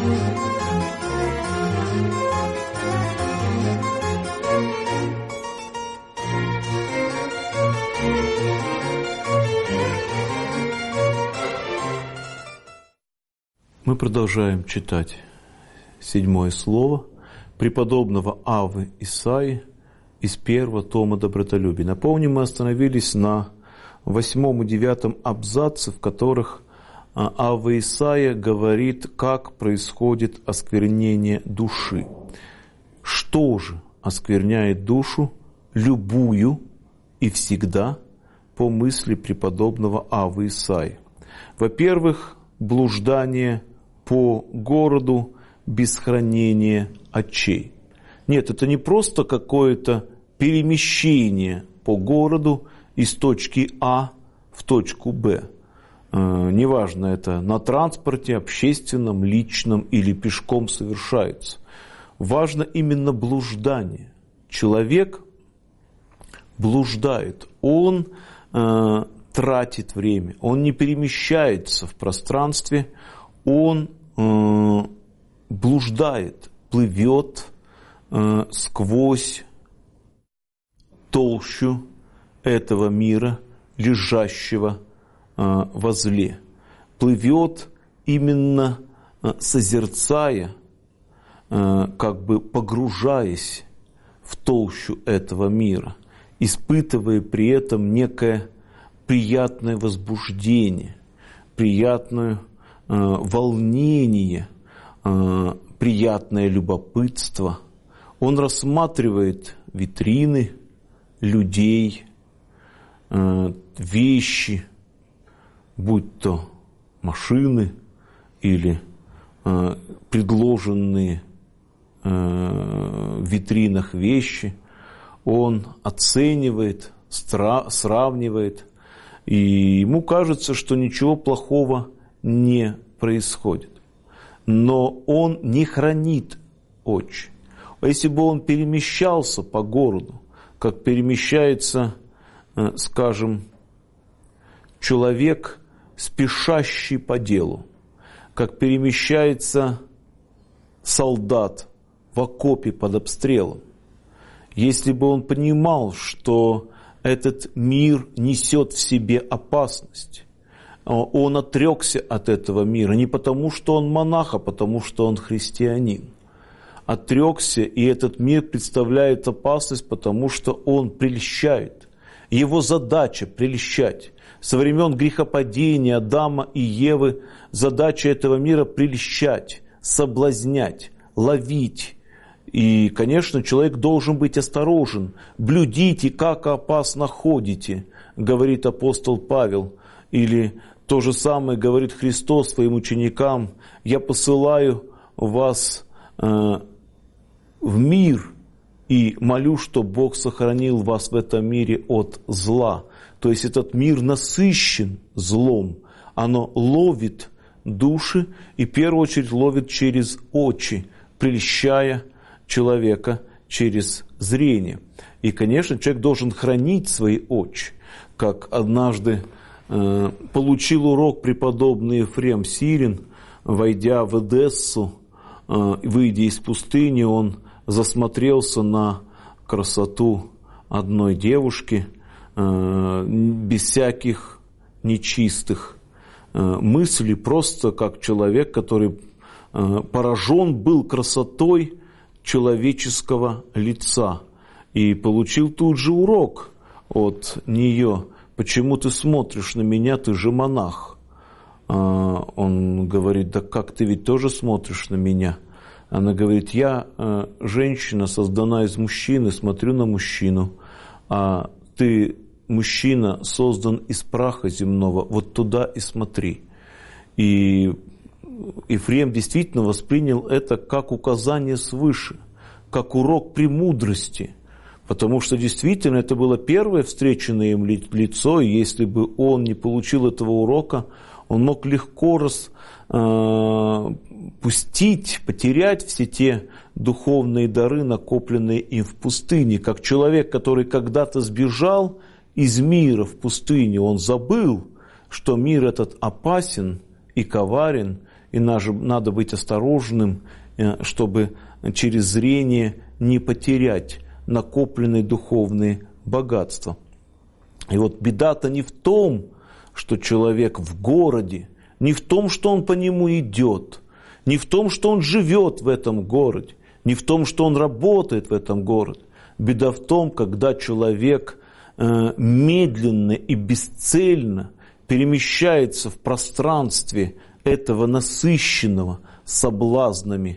Мы продолжаем читать 7 слово преподобного Аввы Исаии из 1 тома «Добротолюбие». Напомню, мы остановились на 8 и 9 абзаце, в которых Авва Исаия говорит, как происходит осквернение души. Что же оскверняет душу любую и всегда по мысли преподобного Аввы Исаии? Во-первых, блуждание по городу без хранения очей. Нет, это не просто какое-то перемещение по городу из точки А в точку Б. Неважно, это на транспорте, общественном, личном или пешком совершается. Важно именно блуждание. Человек блуждает, он тратит время, он не перемещается в пространстве, он блуждает, плывет сквозь толщу этого мира, лежащего возле. Плывет именно созерцая, как бы погружаясь в толщу этого мира, испытывая при этом некое приятное возбуждение, приятное волнение, приятное любопытство. Он рассматривает витрины, людей, вещи, будь то машины или предложенные в витринах вещи. Он оценивает, сравнивает, и ему кажется, что ничего плохого не происходит. Но он не хранит очи. А если бы он перемещался по городу, как перемещается, скажем, человек, спешащий по делу, как перемещается солдат в окопе под обстрелом, если бы он понимал, что этот мир несет в себе опасность, он отрекся от этого мира не потому, что он монах, а потому, что он христианин. Отрекся, и этот мир представляет опасность, потому что он прельщает. Его задача прельщать. Со времен грехопадения Адама и Евы задача этого мира прельщать, соблазнять, ловить. И, конечно, человек должен быть осторожен. «Блюдите, как опасно ходите», говорит апостол Павел. Или то же самое говорит Христос своим ученикам: «Я посылаю вас в мир и молю, чтобы Бог сохранил вас в этом мире от зла». То есть этот мир насыщен злом. Оно ловит души и в первую очередь ловит через очи, прельщая человека через зрение. И, конечно, человек должен хранить свои очи. Как однажды получил урок преподобный Ефрем Сирин, войдя в Эдессу, выйдя из пустыни, он засмотрелся на красоту одной девушки, без всяких нечистых мыслей, просто как человек, который поражен был красотой человеческого лица. И получил тут же урок от нее: «Почему ты смотришь на меня, ты же монах?» Он говорит: «Да как, ты ведь тоже смотришь на меня?» Она говорит: «Я женщина, создана из мужчины, смотрю на мужчину, а ты, мужчина, создан из праха земного, вот туда и смотри». И Ефрем действительно воспринял это как указание свыше, как урок премудрости, потому что действительно это было первое встреченное им лицо, и если бы он не получил этого урока, он мог легко потерять все те духовные дары, накопленные им в пустыне. Как человек, который когда-то сбежал из мира в пустыне, он забыл, что мир этот опасен и коварен, и надо быть осторожным, чтобы через зрение не потерять накопленные духовные богатства. И вот беда-то не в том, что человек в городе, не в том, что он по нему идет, не в том, что он живет в этом городе, не в том, что он работает в этом городе. Беда в том, когда человек медленно и бесцельно перемещается в пространстве этого насыщенного соблазнами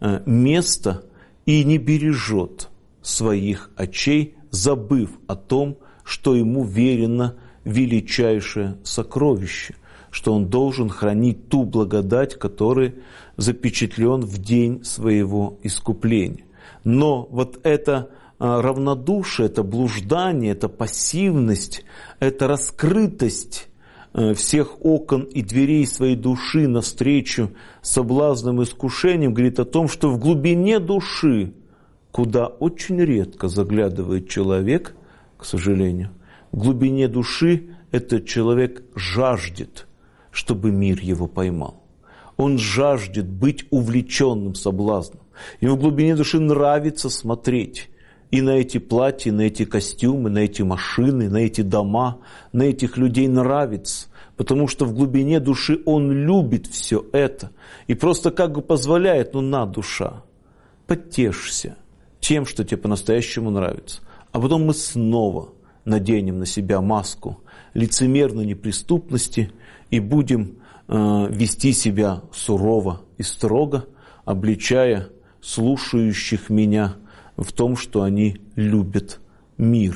места и не бережет своих очей, забыв о том, что ему верено величайшее сокровище, что он должен хранить ту благодать, которая запечатлен в день своего искупления. Но вот это равнодушие, это блуждание, это пассивность, это раскрытость всех окон и дверей своей души навстречу соблазнам и искушениям говорит о том, что в глубине души, куда очень редко заглядывает человек, к сожалению, в глубине души этот человек жаждет, чтобы мир его поймал. Он жаждет быть увлеченным соблазном. Ему в глубине души нравится смотреть и на эти платья, на эти костюмы, на эти машины, на эти дома, на этих людей нравится, потому что в глубине души он любит все это и просто как бы позволяет, на, душа, потешься тем, что тебе по-настоящему нравится. А потом мы снова наденем на себя маску лицемерной неприступности и будем вести себя сурово и строго, обличая слушающих меня в том, что они любят мир.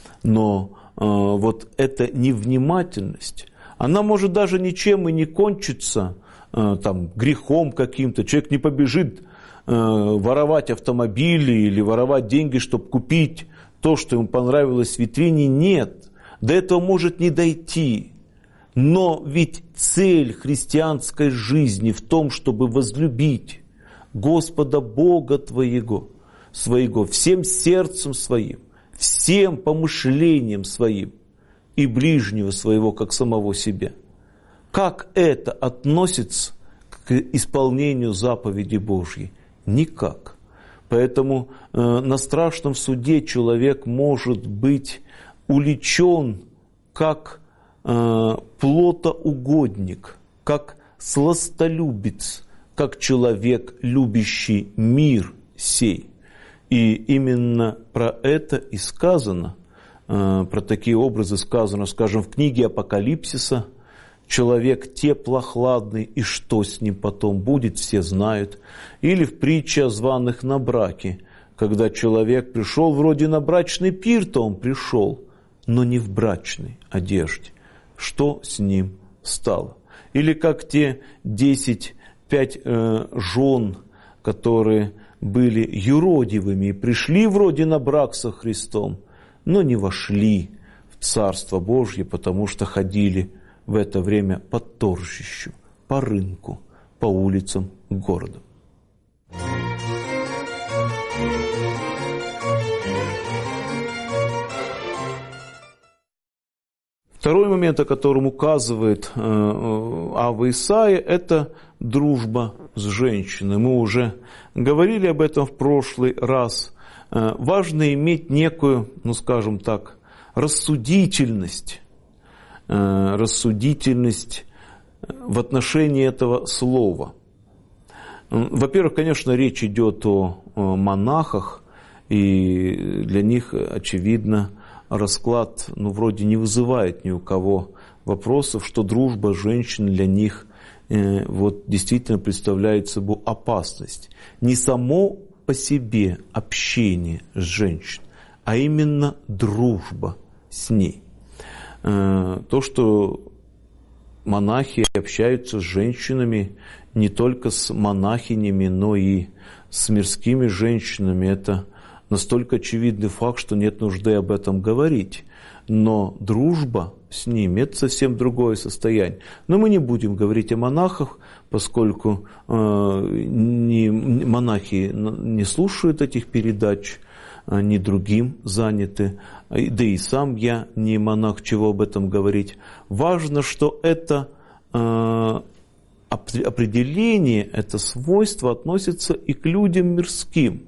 Но вот эта невнимательность, она может даже ничем и не кончиться грехом каким-то. Человек не побежит воровать автомобили или воровать деньги, чтобы купить то, что ему понравилось в витрине. Нет, до этого может не дойти. Но ведь цель христианской жизни в том, чтобы возлюбить Господа Бога твоего, всем сердцем своим, всем помышлением своим и ближнего своего, как самого себя. Как это относится к исполнению заповеди Божьей? Никак. Поэтому на страшном суде человек может быть уличен как плотоугодник, как сластолюбец, как человек, любящий мир сей. И именно про это и сказано, про такие образы сказано, скажем, в книге Апокалипсиса: человек теплохладный, и что с ним потом будет, все знают. Или в притче о званых на браке, когда человек пришел вроде на брачный пир, то он пришел, но не в брачной одежде. Что с ним стало? Или как те 5 жен, которые были юродивыми и пришли вроде на брак со Христом, но не вошли в Царство Божье, потому что ходили в это время по торжищу, по рынку, по улицам города. Второй момент, о котором указывает Авва Исаия, это дружба с женщиной. Мы уже говорили об этом в прошлый раз. Важно иметь некую, скажем так, рассудительность в отношении этого слова. Во-первых, конечно, речь идет о монахах, и для них, очевидно, расклад, вроде не вызывает ни у кого вопросов, что дружба женщин для них действительно представляет собой опасность. Не само по себе общение с женщиной, а именно дружба с ней. То, что монахи общаются с женщинами, не только с монахинями, но и с мирскими женщинами, это настолько очевидный факт, что нет нужды об этом говорить. Но дружба с ними – это совсем другое состояние. Но мы не будем говорить о монахах, поскольку монахи не слушают этих передач, они другим заняты. Да и сам я не монах, чего об этом говорить. Важно, что это определение, это свойство относится и к людям мирским.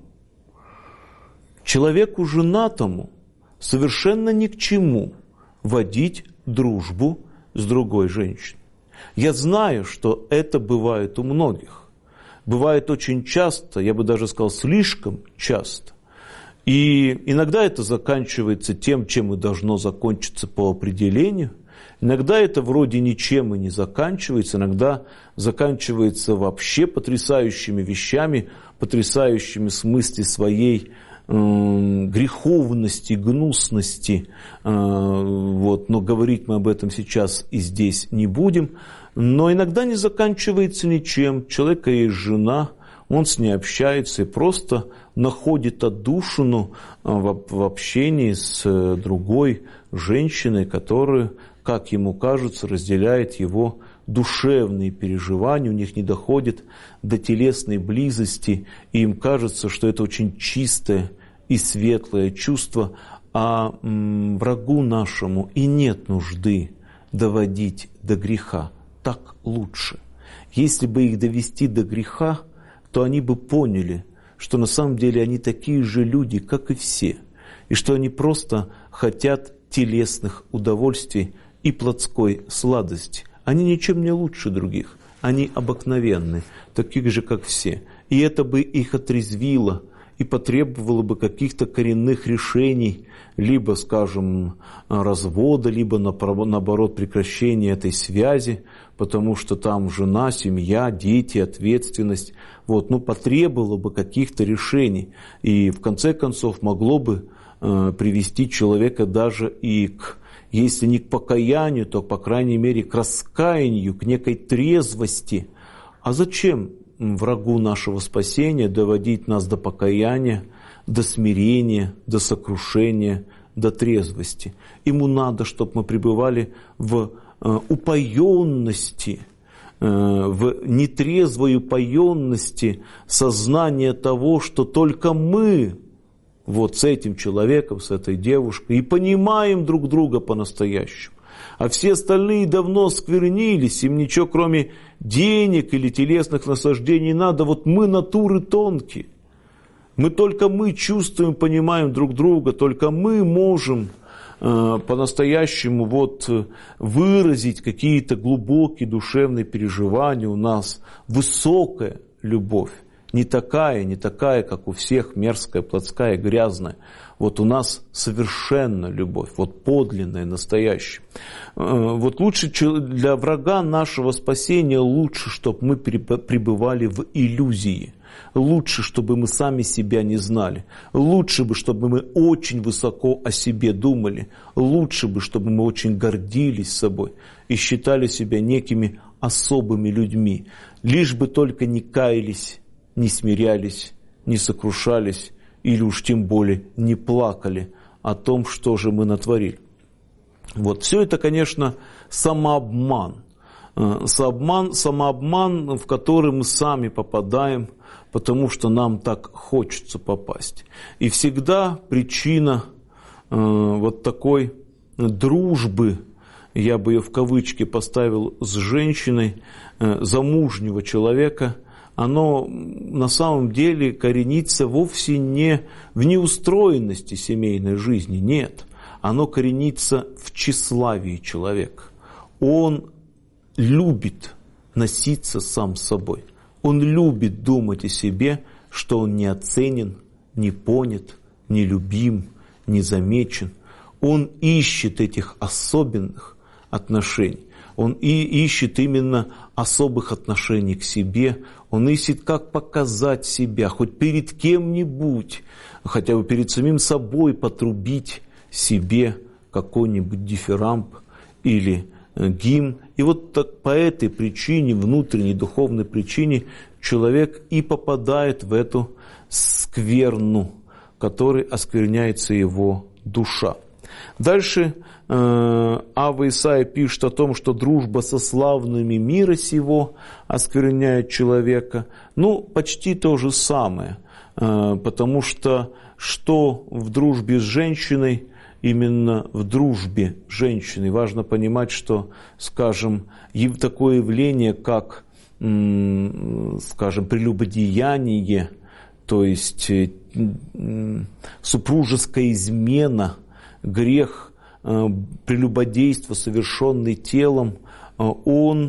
Человеку женатому совершенно ни к чему водить дружбу с другой женщиной. Я знаю, что это бывает у многих. Бывает очень часто, я бы даже сказал, слишком часто. И иногда это заканчивается тем, чем и должно закончиться по определению. Иногда это вроде ничем и не заканчивается, иногда заканчивается вообще потрясающими вещами, потрясающими в смысле своей греховности, гнусности. Вот. Но говорить мы об этом сейчас и здесь не будем. Но иногда не заканчивается ничем. У человека есть жена, он с ней общается и просто находит отдушину в общении с другой женщиной, которая, как ему кажется, разделяет его душевные переживания, у них не доходит до телесной близости, и им кажется, что это очень чистое и светлое чувство, а врагу нашему и нет нужды доводить до греха. Так лучше. Если бы их довести до греха, то они бы поняли, что на самом деле они такие же люди, как и все, и что они просто хотят телесных удовольствий и плотской сладости. Они ничем не лучше других, они обыкновенные, такие же, как все. И это бы их отрезвило и потребовало бы каких-то коренных решений, либо, скажем, развода, либо, наоборот, прекращения этой связи, потому что там жена, семья, дети, ответственность. Вот, потребовало бы каких-то решений. И, в конце концов, могло бы привести человека даже и к, если не к покаянию, то, по крайней мере, к раскаянию, к некой трезвости. А зачем врагу нашего спасения доводить нас до покаяния, до смирения, до сокрушения, до трезвости? Ему надо, чтобы мы пребывали в упоенности, в нетрезвой упоенности сознания того, что только мы вот с этим человеком, с этой девушкой и понимаем друг друга по-настоящему. А все остальные давно сквернились, им ничего кроме денег или телесных наслаждений не надо. Вот мы натуры тонкие. Только мы чувствуем, понимаем друг друга, только мы можем по-настоящему выразить какие-то глубокие душевные переживания. У нас высокая любовь, не такая, как у всех, мерзкая, плотская, грязная. Вот у нас совершенно любовь, подлинная, настоящая. Лучше для врага нашего спасения, лучше, чтобы мы пребывали в иллюзии. Лучше, чтобы мы сами себя не знали. Лучше бы, чтобы мы очень высоко о себе думали. Лучше бы, чтобы мы очень гордились собой и считали себя некими особыми людьми. Лишь бы только не каялись, не смирялись, не сокрушались, или уж тем более не плакали о том, что же мы натворили. Все это, конечно, самообман. Самообман, в который мы сами попадаем, потому что нам так хочется попасть. И всегда причина такой дружбы, я бы ее в кавычки поставил, с женщиной, замужнего человека, оно на самом деле коренится вовсе не в неустроенности семейной жизни, нет. Оно коренится в тщеславии человека. Он любит носиться сам с собой. Он любит думать о себе, что он не оценен, не понят, не любим, не замечен. Он ищет этих особенных отношений. Он ищет именно особых отношений к себе. Он ищет, как показать себя, хоть перед кем-нибудь, хотя бы перед самим собой потрубить себе какой-нибудь дифирамб или гимн. И так по этой причине, внутренней духовной причине, человек и попадает в эту скверну, которой оскверняется его душа. Дальше Ава Исаия пишет о том, что дружба со славными мира сего оскверняет человека. Почти то же самое, потому что в дружбе с женщиной, именно в дружбе с женщиной, важно понимать, что, скажем, такое явление, как скажем, прелюбодеяние, то есть супружеская измена, грех прелюбодейства, совершенный телом, он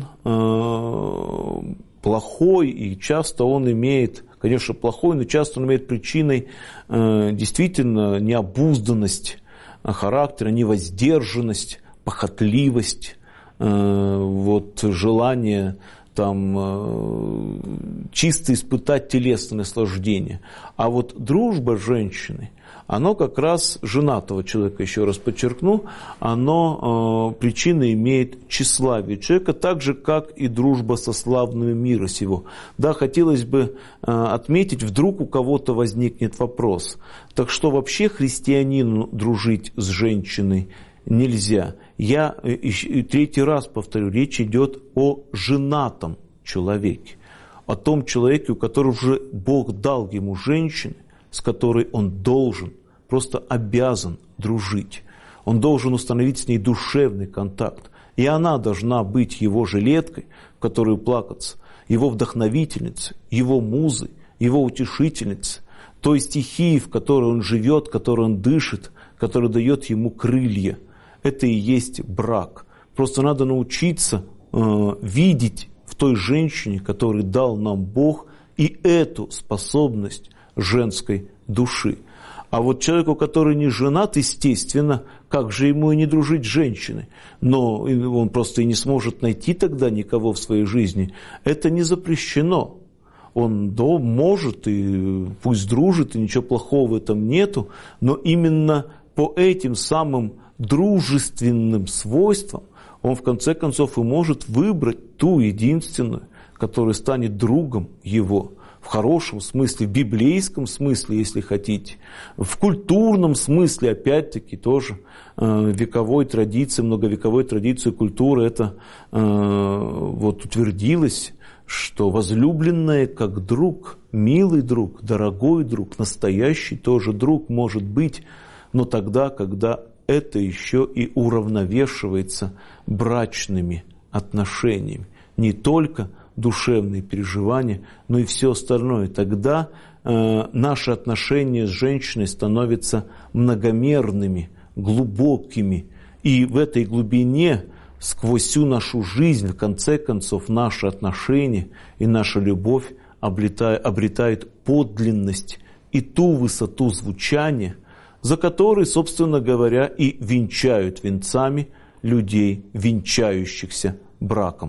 плохой, и часто он имеет, конечно, плохой, но часто он имеет причиной действительно необузданность характера, невоздержанность, похотливость, желание чисто испытать телесное наслаждение. А вот дружба с женщиной, оно как раз женатого человека, еще раз подчеркну, оно причины имеет тщеславие человека, так же, как и дружба со славными мира сего. Да, хотелось бы отметить, вдруг у кого-то возникнет вопрос, так что вообще христианину дружить с женщиной нельзя? Я третий раз повторю, речь идет о женатом человеке, о том человеке, у которого уже Бог дал ему женщину, с которой он должен, просто обязан дружить. Он должен установить с ней душевный контакт. И она должна быть его жилеткой, в которую плакаться, его вдохновительницей, его музой, его утешительницей, той стихией, в которой он живет, которой он дышит, которая дает ему крылья. Это и есть брак. Просто надо научиться видеть в той женщине, которую дал нам Бог, и эту способность женской души. А вот человеку, который не женат, естественно, как же ему и не дружить с женщиной? Но он просто и не сможет найти тогда никого в своей жизни. Это не запрещено. Он может и пусть дружит, и ничего плохого в этом нету, но именно по этим самым дружественным свойствам он в конце концов и может выбрать ту единственную, которая станет другом его. В хорошем смысле, в библейском смысле, если хотите, в культурном смысле, опять-таки, тоже вековой традиции, многовековой традиции культуры это утвердилось, что возлюбленная как друг, милый друг, дорогой друг, настоящий тоже друг может быть, но тогда, когда это еще и уравновешивается брачными отношениями, не только душевные переживания, но и все остальное. Тогда наши отношения с женщиной становятся многомерными, глубокими. И в этой глубине, сквозь всю нашу жизнь, в конце концов, наши отношения и наша любовь обретают подлинность и ту высоту звучания, за которой, собственно говоря, и венчают венцами людей, венчающихся браком.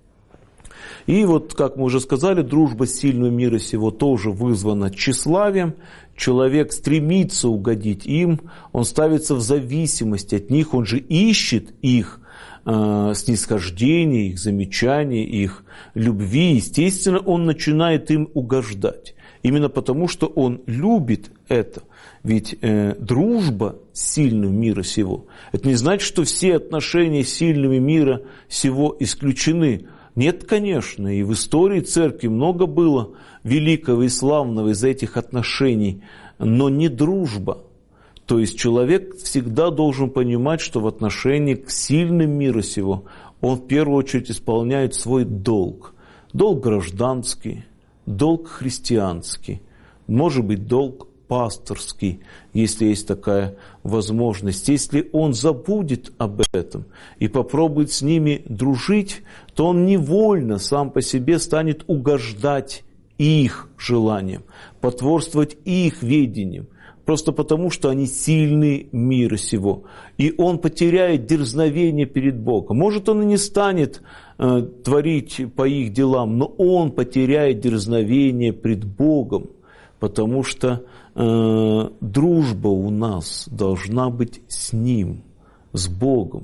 И вот, как мы уже сказали, дружба с сильным мира сего тоже вызвана тщеславием. Человек стремится угодить им, он ставится в зависимость от них, он же ищет их снисхождения, их замечания, их любви. Естественно, он начинает им угождать. Именно потому, что он любит это. Ведь дружба с сильным мира сего, это не значит, что все отношения с сильными мира сего исключены. Нет, конечно, и в истории церкви много было великого и славного из этих отношений, но не дружба. То есть человек всегда должен понимать, что в отношении к сильным мира сего он в первую очередь исполняет свой долг. Долг гражданский, долг христианский, может быть, долг пасторский, если есть такая возможность. Если он забудет об этом и попробует с ними дружить, то он невольно сам по себе станет угождать их желаниям, потворствовать их видениям, просто потому, что они сильны мира сего. И он потеряет дерзновение перед Богом. Может, он и не станет творить по их делам, но он потеряет дерзновение пред Богом, потому что дружба у нас должна быть с Ним, с Богом.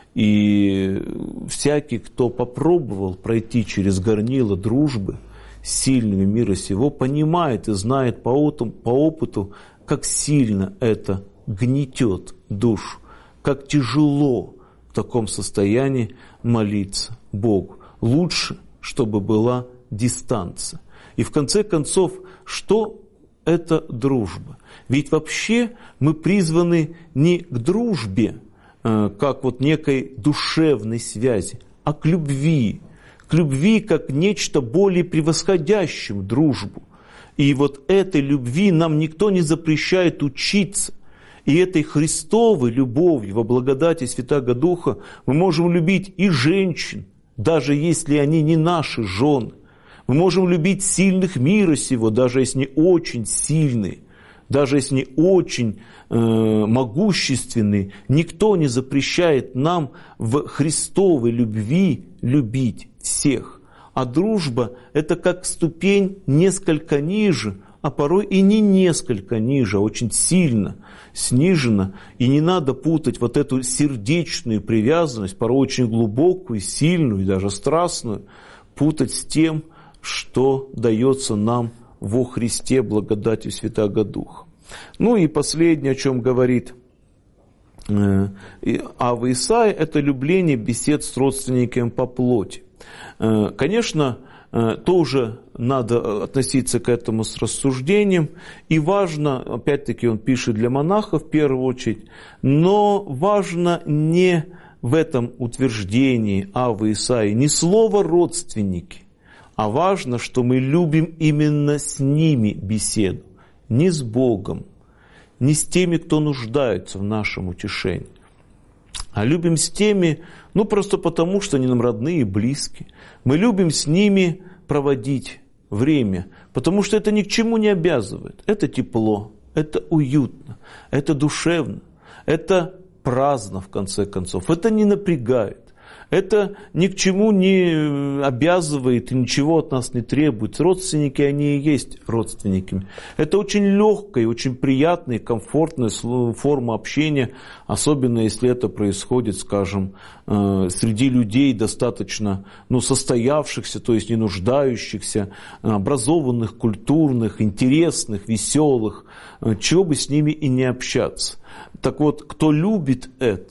И всякий, кто попробовал пройти через горнило дружбы с сильными мира сего, понимает и знает по опыту, как сильно это гнетет душу, как тяжело в таком состоянии молиться Богу. Лучше, чтобы была дистанция. И в конце концов, что это дружба? Ведь вообще мы призваны не к дружбе, как вот некой душевной связи, а к любви, к любви как нечто более превосходящим дружбу. И вот этой любви нам никто не запрещает учиться. И этой Христовой любовью во благодати Святаго Духа мы можем любить и женщин, даже если они не наши жены. Мы можем любить сильных мира сего, даже если не очень сильные, даже если не очень могущественные. Никто не запрещает нам в Христовой любви любить всех. А дружба – это как ступень несколько ниже, а порой и не несколько ниже, а очень сильно снижена. И не надо путать вот эту сердечную привязанность, порой очень глубокую, сильную и даже страстную, путать с тем, что дается нам во Христе благодатью Святаго Духа. Ну и последнее, о чем говорит Авва Исаия, это любление бесед с родственниками по плоти. Конечно, тоже надо относиться к этому с рассуждением. И важно, опять-таки он пишет для монахов в первую очередь, но важно не в этом утверждении Аввы Исаии, не слово «родственники», а важно, что мы любим именно с ними беседу, не с Богом, не с теми, кто нуждается в нашем утешении, а любим с теми, просто потому, что они нам родные и близкие. Мы любим с ними проводить время, потому что это ни к чему не обязывает. Это тепло, это уютно, это душевно, это праздно, в конце концов, это не напрягает. Это ни к чему не обязывает и ничего от нас не требует. Родственники, они и есть родственниками. Это очень легкая, очень приятная, комфортная форма общения, особенно если это происходит, скажем, среди людей достаточно состоявшихся, то есть не нуждающихся, образованных, культурных, интересных, веселых, чего бы с ними и не общаться. Так вот, кто любит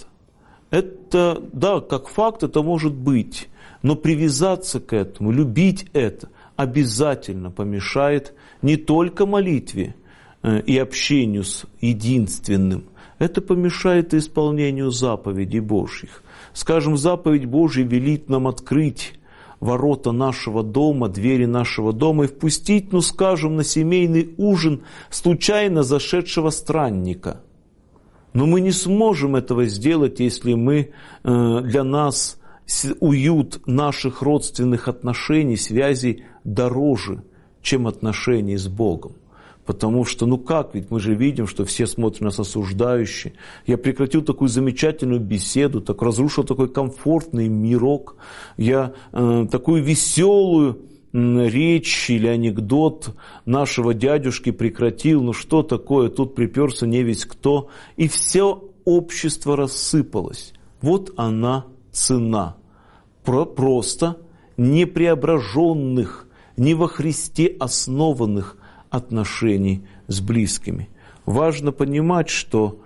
это, да, как факт это может быть, но привязаться к этому, любить это обязательно помешает не только молитве и общению с единственным, это помешает и исполнению заповедей Божьих. Скажем, заповедь Божья велит нам открыть ворота нашего дома, двери нашего дома и впустить, скажем, на семейный ужин случайно зашедшего странника. Но мы не сможем этого сделать, если для нас уют наших родственных отношений, связей дороже, чем отношений с Богом. Потому что, ведь мы же видим, что все смотрят на нас осуждающе. Я прекратил такую замечательную беседу, так разрушил такой комфортный мирок. Я такую веселую речь или анекдот нашего дядюшки прекратил, что такое, тут приперся невесть кто, и все общество рассыпалось. Вот она цена. Просто непреображенных, не во Христе основанных отношений с близкими. Важно понимать, что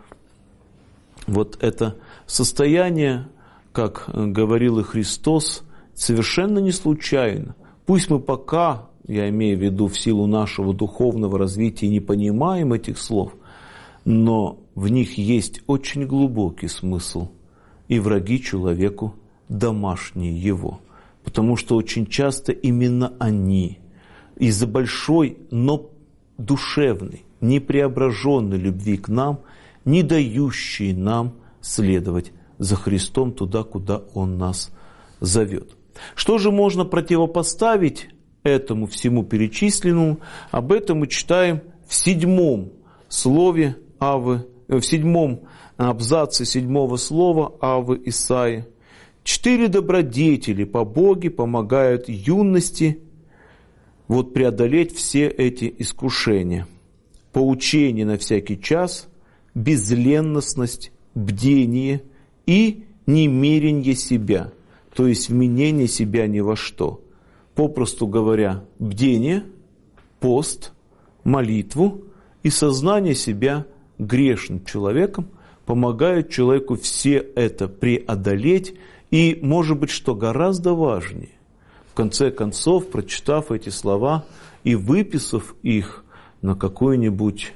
вот это состояние, как говорил и Христос, совершенно не случайно. Пусть мы пока, я имею в виду в силу нашего духовного развития, не понимаем этих слов, но в них есть очень глубокий смысл. И враги человеку домашние его. Потому что очень часто именно они из-за большой, но душевной, непреображенной любви к нам, не дающие нам следовать за Христом туда, куда Он нас зовет. Что же можно противопоставить этому всему перечисленному? Об этом мы читаем в 7 слове Аввы, в 7 абзаце 7 слова Аввы Исаии. 4 добродетели по Боге помогают юности преодолеть все эти искушения. Поучение на всякий час, безленностность, бдение и немерение себя. То есть вменение себя ни во что. Попросту говоря, бдение, пост, молитву и сознание себя грешным человеком помогают человеку все это преодолеть. И, может быть, что гораздо важнее, в конце концов, прочитав эти слова и выписав их на какую-нибудь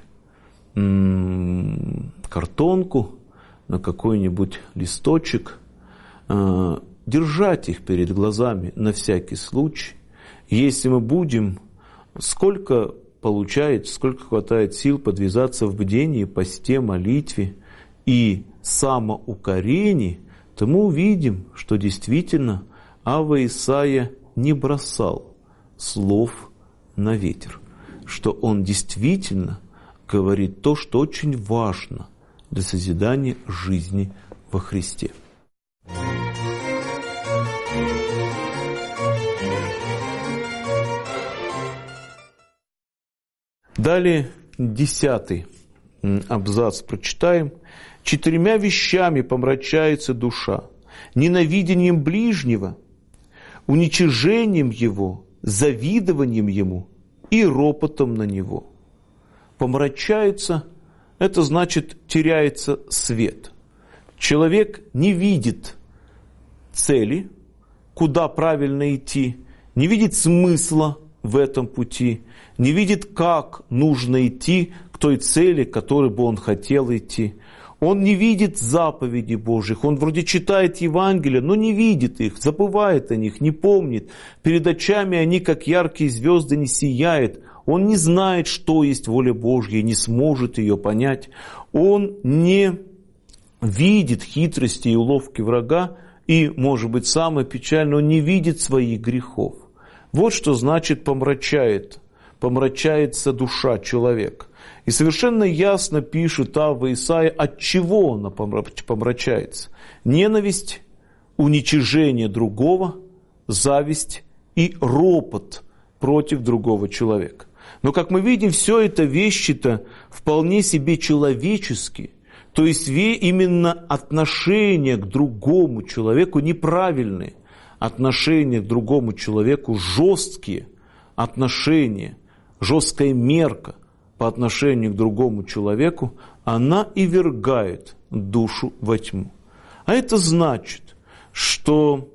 картонку, на какой-нибудь листочек, держать их перед глазами на всякий случай. Если мы будем, сколько получается, сколько хватает сил подвязаться в бдении, посте, молитве и самоукорении, то мы увидим, что действительно Авва Исаия не бросал слов на ветер, что он действительно говорит то, что очень важно для созидания жизни во Христе. Далее 10 абзац прочитаем. 4 вещами помрачается душа: ненавидением ближнего, уничижением его, завидованием ему и ропотом на него. Помрачается – это значит теряется свет. Человек не видит цели, куда правильно идти, не видит смысла в этом пути, не видит, как нужно идти к той цели, к которой бы он хотел идти. Он не видит заповедей Божьих, он вроде читает Евангелие, но не видит их, забывает о них, не помнит. Перед очами они, как яркие звезды, не сияют. Он не знает, что есть воля Божья, не сможет ее понять. Он не видит хитрости и уловки врага, и, может быть, самое печальное, он не видит своих грехов. Вот что значит помрачается душа человека. И совершенно ясно пишет Авва Исаия, от чего она помрачается. Ненависть, уничижение другого, зависть и ропот против другого человека. Но, как мы видим, все это вещи-то вполне себе человеческие. То есть именно отношения к другому человеку неправильные. Отношения к другому человеку жесткие. Отношения, жесткая мерка по отношению к другому человеку, она и ввергает душу во тьму. А это значит, что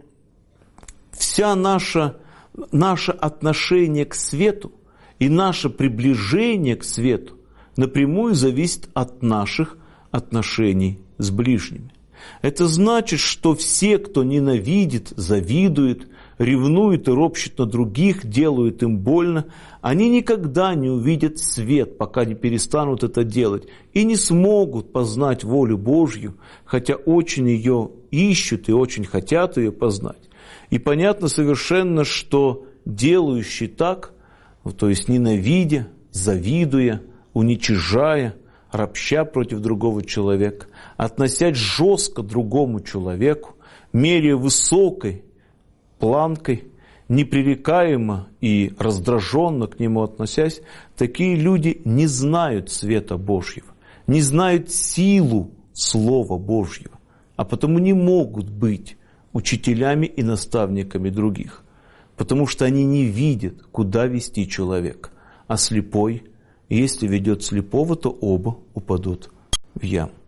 вся наше отношение к свету и наше приближение к свету напрямую зависит от наших отношений с ближними. Это значит, что все, кто ненавидит, завидует, ревнует и ропщет на других, делают им больно, они никогда не увидят свет, пока не перестанут это делать, и не смогут познать волю Божью, хотя очень ее ищут и очень хотят ее познать. И понятно совершенно, что делающий так, то есть ненавидя, завидуя, уничижая, ропща против другого человека, относясь жестко к другому человеку, меряя высокой планкой, непререкаемо и раздраженно к нему относясь, такие люди не знают света Божьего, не знают силу Слова Божьего, а потому не могут быть учителями и наставниками других, потому что они не видят, куда вести человека, а слепой, если ведет слепого, то оба упадут в яму.